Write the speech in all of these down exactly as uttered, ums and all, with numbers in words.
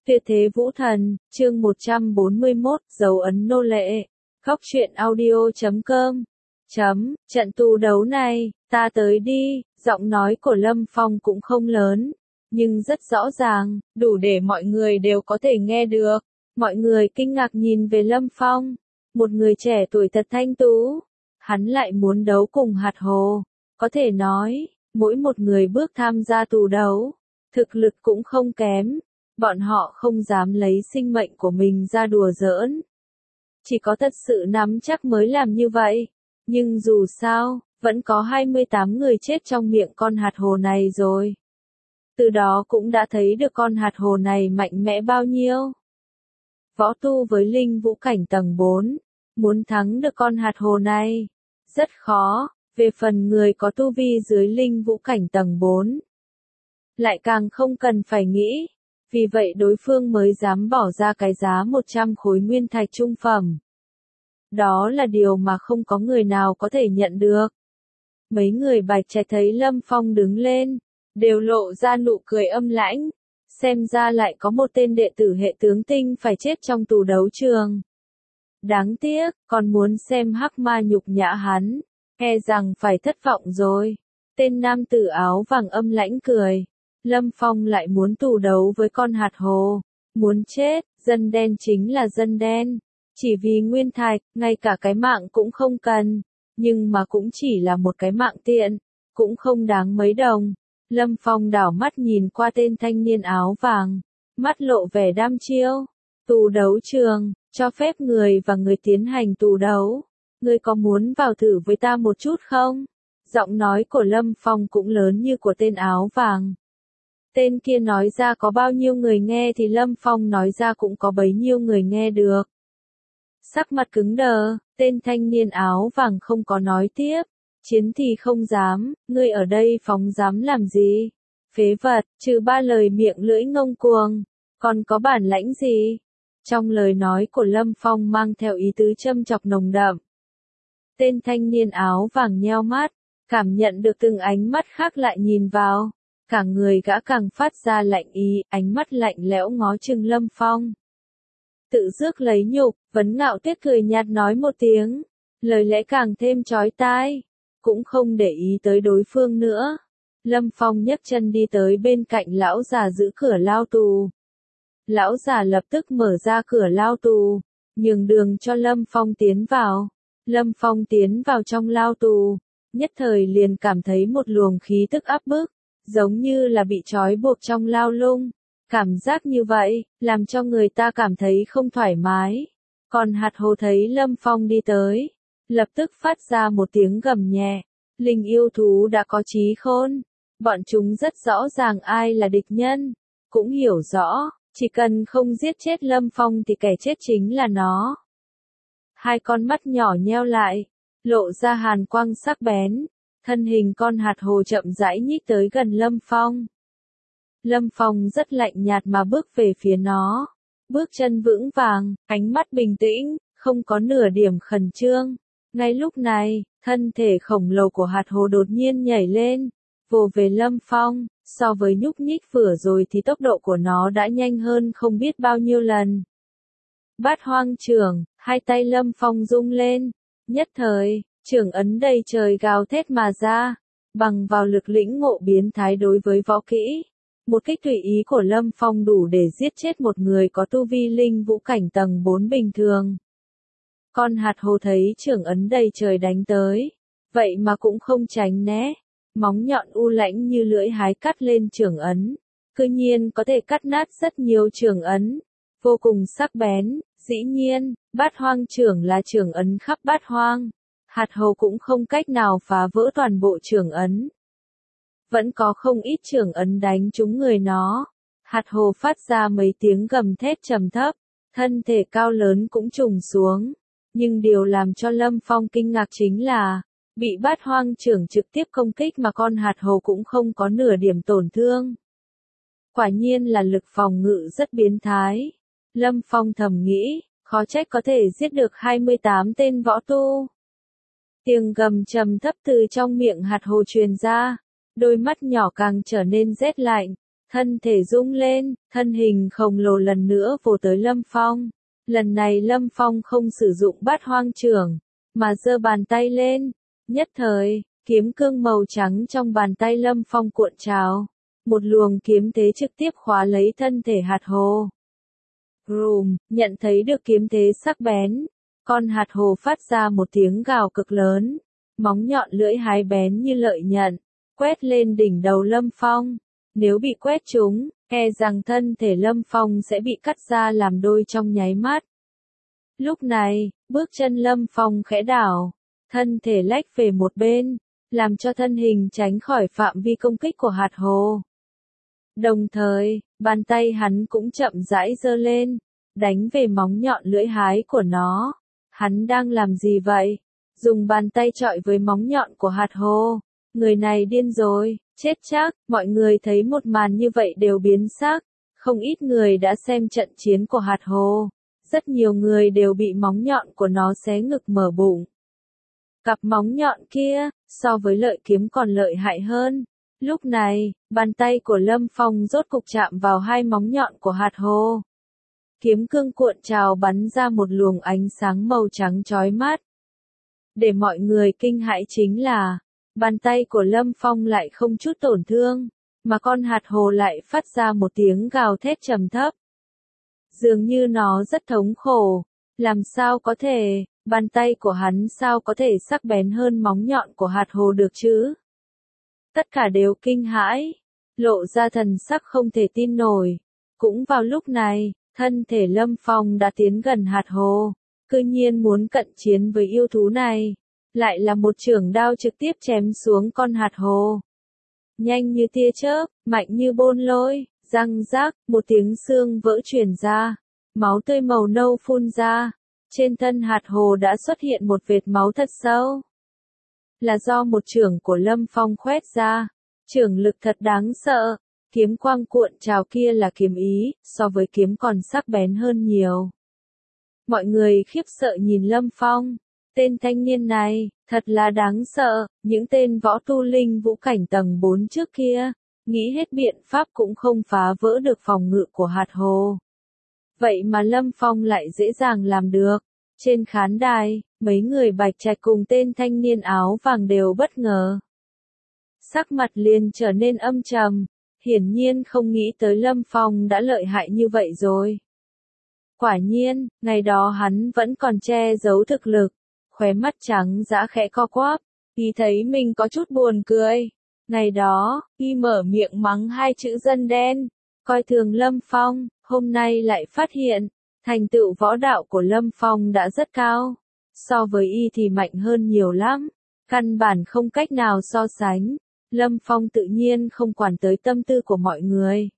Tuyệt thế vũ thần, chương một trăm bốn mươi mốt, dấu ấn nô lệ. Góc truyện audio chấm com. Chấm, trận tù đấu này, ta tới đi, giọng nói của Lâm Phong cũng không lớn, nhưng rất rõ ràng, đủ để mọi người đều có thể nghe được. Mọi người kinh ngạc nhìn về Lâm Phong, một người trẻ tuổi thật thanh tú, hắn lại muốn đấu cùng hạt hồ. Có thể nói, mỗi một người bước tham gia tù đấu, thực lực cũng không kém. Bọn họ không dám lấy sinh mệnh của mình ra đùa giỡn. Chỉ có thật sự nắm chắc mới làm như vậy. Nhưng dù sao, vẫn có hai mươi tám người chết trong miệng con hạt hồ này rồi. Từ đó cũng đã thấy được con hạt hồ này mạnh mẽ bao nhiêu. Võ tu với linh vũ cảnh tầng bốn, muốn thắng được con hạt hồ này, rất khó. Về phần người có tu vi dưới linh vũ cảnh tầng bốn, lại càng không cần phải nghĩ. Vì vậy đối phương mới dám bỏ ra cái giá một trăm khối nguyên thạch trung phẩm. Đó là điều mà không có người nào có thể nhận được. Mấy người Bạch Trạch thấy Lâm Phong đứng lên, đều lộ ra nụ cười âm lãnh. Xem ra lại có một tên đệ tử hệ tướng tinh phải chết trong tù đấu trường. Đáng tiếc, còn muốn xem hắc ma nhục nhã hắn, e rằng phải thất vọng rồi. Tên nam tử áo vàng âm lãnh cười. Lâm Phong lại muốn tù đấu với con hạt hồ, muốn chết, dân đen chính là dân đen, chỉ vì nguyên thạch, ngay cả cái mạng cũng không cần, nhưng mà cũng chỉ là một cái mạng tiện, cũng không đáng mấy đồng. Lâm Phong đảo mắt nhìn qua tên thanh niên áo vàng, mắt lộ vẻ đăm chiêu. Tù đấu trường, cho phép người và người tiến hành tù đấu, ngươi có muốn vào thử với ta một chút không? Giọng nói của Lâm Phong cũng lớn như của tên áo vàng. Tên kia nói ra có bao nhiêu người nghe thì Lâm Phong nói ra cũng có bấy nhiêu người nghe được. Sắc mặt cứng đờ, tên thanh niên áo vàng không có nói tiếp. Chiến thì không dám, ngươi ở đây phóng dám làm gì? Phế vật, trừ ba lời miệng lưỡi ngông cuồng, còn có bản lãnh gì? Trong lời nói của Lâm Phong mang theo ý tứ châm chọc nồng đậm. Tên thanh niên áo vàng nheo mắt, cảm nhận được từng ánh mắt khác lại nhìn vào. Cả người gã càng phát ra lạnh ý, ánh mắt lạnh lẽo ngó chừng Lâm Phong. Tự rước lấy nhục, vấn ngạo Tuyết cười nhạt nói một tiếng, lời lẽ càng thêm chói tai, cũng không để ý tới đối phương nữa. Lâm Phong nhấc chân đi tới bên cạnh lão già giữ cửa lao tù. Lão già lập tức mở ra cửa lao tù, nhường đường cho Lâm Phong tiến vào. Lâm Phong tiến vào trong lao tù, nhất thời liền cảm thấy một luồng khí tức áp bức, giống như là bị trói buộc trong lao lung. Cảm giác như vậy, làm cho người ta cảm thấy không thoải mái. Còn hạt hồ thấy Lâm Phong đi tới, lập tức phát ra một tiếng gầm nhẹ. Linh yêu thú đã có trí khôn, bọn chúng rất rõ ràng ai là địch nhân, cũng hiểu rõ, chỉ cần không giết chết Lâm Phong thì kẻ chết chính là nó. Hai con mắt nhỏ nheo lại, lộ ra hàn quang sắc bén. Thân hình con hạt hồ chậm rãi nhích tới gần Lâm Phong. Lâm Phong rất lạnh nhạt mà bước về phía nó. Bước chân vững vàng, ánh mắt bình tĩnh, không có nửa điểm khẩn trương. Ngay lúc này, thân thể khổng lồ của hạt hồ đột nhiên nhảy lên, vồ về Lâm Phong. So với nhúc nhích vừa rồi thì tốc độ của nó đã nhanh hơn không biết bao nhiêu lần. Bát hoang trưởng, hai tay Lâm Phong rung lên. Nhất thời, trưởng ấn đầy trời gào thét mà ra, bằng vào lực lĩnh ngộ biến thái đối với võ kỹ. Một kích tùy ý của Lâm Phong đủ để giết chết một người có tu vi linh vũ cảnh tầng bốn bình thường. Con hạt hồ thấy trưởng ấn đầy trời đánh tới, vậy mà cũng không tránh né, móng nhọn u lãnh như lưỡi hái cắt lên trưởng ấn, cư nhiên có thể cắt nát rất nhiều trưởng ấn, vô cùng sắc bén. Dĩ nhiên, bát hoang trưởng là trưởng ấn khắp bát hoang. Hạt hồ cũng không cách nào phá vỡ toàn bộ trưởng ấn. Vẫn có không ít trưởng ấn đánh trúng người nó. Hạt hồ phát ra mấy tiếng gầm thét trầm thấp, thân thể cao lớn cũng trùng xuống. Nhưng điều làm cho Lâm Phong kinh ngạc chính là, bị bát hoang trưởng trực tiếp công kích mà con hạt hồ cũng không có nửa điểm tổn thương. Quả nhiên là lực phòng ngự rất biến thái. Lâm Phong thầm nghĩ, khó trách có thể giết được hai mươi tám tên võ tu. Tiếng gầm trầm thấp từ trong miệng hạt hồ truyền ra, đôi mắt nhỏ càng trở nên rét lạnh, thân thể rung lên, thân hình khổng lồ lần nữa vồ tới Lâm Phong. Lần này Lâm Phong không sử dụng bát hoang trưởng, mà giơ bàn tay lên. Nhất thời, kiếm cương màu trắng trong bàn tay Lâm Phong cuộn trào. Một luồng kiếm thế trực tiếp khóa lấy thân thể hạt hồ. Rùm, nhận thấy được kiếm thế sắc bén. Con hạt hồ phát ra một tiếng gào cực lớn. Móng nhọn lưỡi hái bén như lợi nhận, quét lên đỉnh đầu Lâm Phong. Nếu bị quét trúng, e rằng thân thể Lâm Phong sẽ bị cắt ra làm đôi trong nháy mắt. Lúc này, bước chân Lâm Phong khẽ đảo, thân thể lách về một bên, làm cho thân hình tránh khỏi phạm vi công kích của hạt hồ. Đồng thời, bàn tay hắn cũng chậm rãi giơ lên, đánh về móng nhọn lưỡi hái của nó. Hắn đang làm gì vậy? Dùng bàn tay chọi với móng nhọn của hạt hồ. Người này điên rồi, chết chắc. Mọi người thấy một màn như vậy đều biến sắc. Không ít người đã xem trận chiến của hạt hồ. Rất nhiều người đều bị móng nhọn của nó xé ngực mở bụng. Cặp móng nhọn kia, so với lợi kiếm còn lợi hại hơn. Lúc này, bàn tay của Lâm Phong rốt cục chạm vào hai móng nhọn của hạt hồ. Kiếm cương cuộn trào bắn ra một luồng ánh sáng màu trắng chói mắt. Để mọi người kinh hãi chính là, bàn tay của Lâm Phong lại không chút tổn thương, mà con hạt hồ lại phát ra một tiếng gào thét trầm thấp. Dường như nó rất thống khổ, làm sao có thể, bàn tay của hắn sao có thể sắc bén hơn móng nhọn của hạt hồ được chứ? Tất cả đều kinh hãi, lộ ra thần sắc không thể tin nổi. Cũng vào lúc này, thân thể Lâm Phong đã tiến gần hạt hồ, cư nhiên muốn cận chiến với yêu thú này, lại là một chưởng đao trực tiếp chém xuống con hạt hồ. Nhanh như tia chớp, mạnh như bôn lôi, răng rác, một tiếng xương vỡ truyền ra, máu tươi màu nâu phun ra, trên thân hạt hồ đã xuất hiện một vệt máu thật sâu. Là do một chưởng của Lâm Phong khoét ra, chưởng lực thật đáng sợ. Kiếm quang cuộn trào kia là kiếm ý, so với kiếm còn sắc bén hơn nhiều. Mọi người khiếp sợ nhìn Lâm Phong. Tên thanh niên này, thật là đáng sợ. Những tên võ tu linh vũ cảnh tầng bốn trước kia, nghĩ hết biện pháp cũng không phá vỡ được phòng ngự của hạt hồ. Vậy mà Lâm Phong lại dễ dàng làm được. Trên khán đài, mấy người bạch trạch cùng tên thanh niên áo vàng đều bất ngờ. Sắc mặt liền trở nên âm trầm. Hiển nhiên không nghĩ tới Lâm Phong đã lợi hại như vậy rồi. Quả nhiên, ngày đó hắn vẫn còn che giấu thực lực, khóe mắt trắng dã khẽ co quắp, y thấy mình có chút buồn cười. Ngày đó, y mở miệng mắng hai chữ dân đen, coi thường Lâm Phong, hôm nay lại phát hiện, thành tựu võ đạo của Lâm Phong đã rất cao, so với y thì mạnh hơn nhiều lắm, căn bản không cách nào so sánh. Lâm Phong tự nhiên không quản tới tâm tư của mọi người.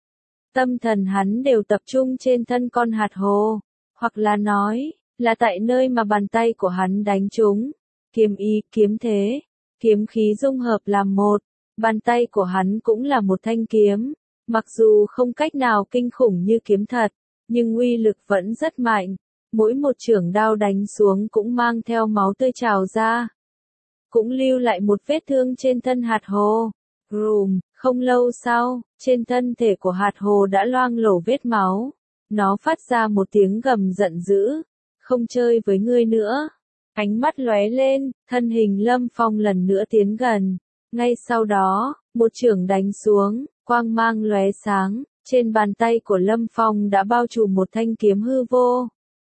Tâm thần hắn đều tập trung trên thân con hạt hồ, hoặc là nói, là tại nơi mà bàn tay của hắn đánh trúng. Kiếm ý, kiếm thế, kiếm khí dung hợp làm một, bàn tay của hắn cũng là một thanh kiếm. Mặc dù không cách nào kinh khủng như kiếm thật, nhưng uy lực vẫn rất mạnh. Mỗi một chưởng đao đánh xuống cũng mang theo máu tươi trào ra. Cũng lưu lại một vết thương trên thân hạt hồ. Rùm, không lâu sau, trên thân thể của hạt hồ đã loang lổ vết máu. Nó phát ra một tiếng gầm giận dữ. Không chơi với ngươi nữa. Ánh mắt lóe lên, thân hình Lâm Phong lần nữa tiến gần. Ngay sau đó, một chưởng đánh xuống, quang mang lóe sáng. Trên bàn tay của Lâm Phong đã bao trùm một thanh kiếm hư vô.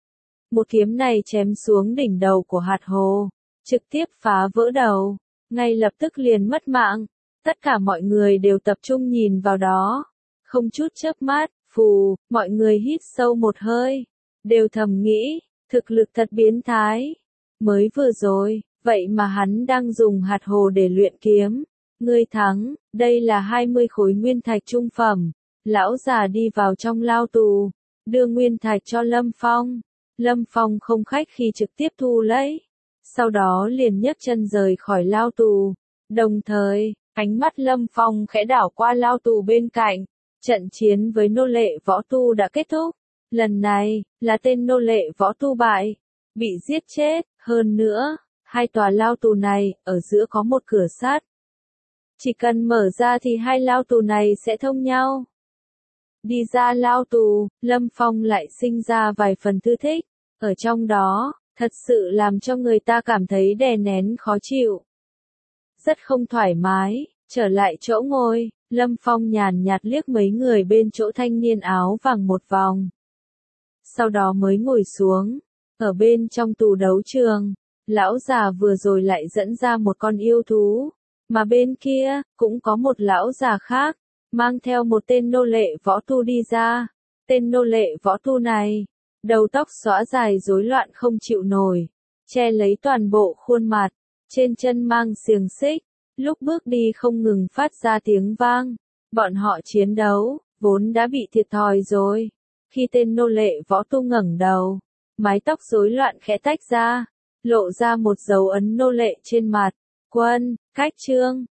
Một kiếm này chém xuống đỉnh đầu của hạt hồ, trực tiếp phá vỡ đầu, ngay lập tức liền mất mạng. Tất cả mọi người đều tập trung nhìn vào đó, không chút chớp mắt. Phù, mọi người hít sâu một hơi, đều thầm nghĩ, thực lực thật biến thái. Mới vừa rồi, vậy mà hắn đang dùng hạt hồ để luyện kiếm. Ngươi thắng, đây là hai mươi khối nguyên thạch trung phẩm. Lão già đi vào trong lao tù, đưa nguyên thạch cho Lâm Phong. Lâm Phong không khách khi trực tiếp thu lấy. Sau đó liền nhấc chân rời khỏi lao tù. Đồng thời, ánh mắt Lâm Phong khẽ đảo qua lao tù bên cạnh. Trận chiến với nô lệ võ tu đã kết thúc. Lần này, là tên nô lệ võ tu bại, bị giết chết. Hơn nữa, hai tòa lao tù này, ở giữa có một cửa sắt. Chỉ cần mở ra thì hai lao tù này sẽ thông nhau. Đi ra lao tù, Lâm Phong lại sinh ra vài phần thư thích. Ở trong đó, thật sự làm cho người ta cảm thấy đè nén khó chịu. Rất không thoải mái, trở lại chỗ ngồi, Lâm Phong nhàn nhạt liếc mấy người bên chỗ thanh niên áo vàng một vòng. Sau đó mới ngồi xuống, ở bên trong tù đấu trường, lão già vừa rồi lại dẫn ra một con yêu thú, mà bên kia, cũng có một lão già khác, mang theo một tên nô lệ võ tu đi ra. Tên nô lệ võ tu này, đầu tóc xõa dài rối loạn không chịu nổi, che lấy toàn bộ khuôn mặt, trên chân mang xiềng xích, lúc bước đi không ngừng phát ra tiếng vang. Bọn họ chiến đấu, vốn đã bị thiệt thòi rồi. Khi tên nô lệ võ tu ngẩng đầu, mái tóc rối loạn khẽ tách ra, lộ ra một dấu ấn nô lệ trên mặt. Quân, Cách Trương,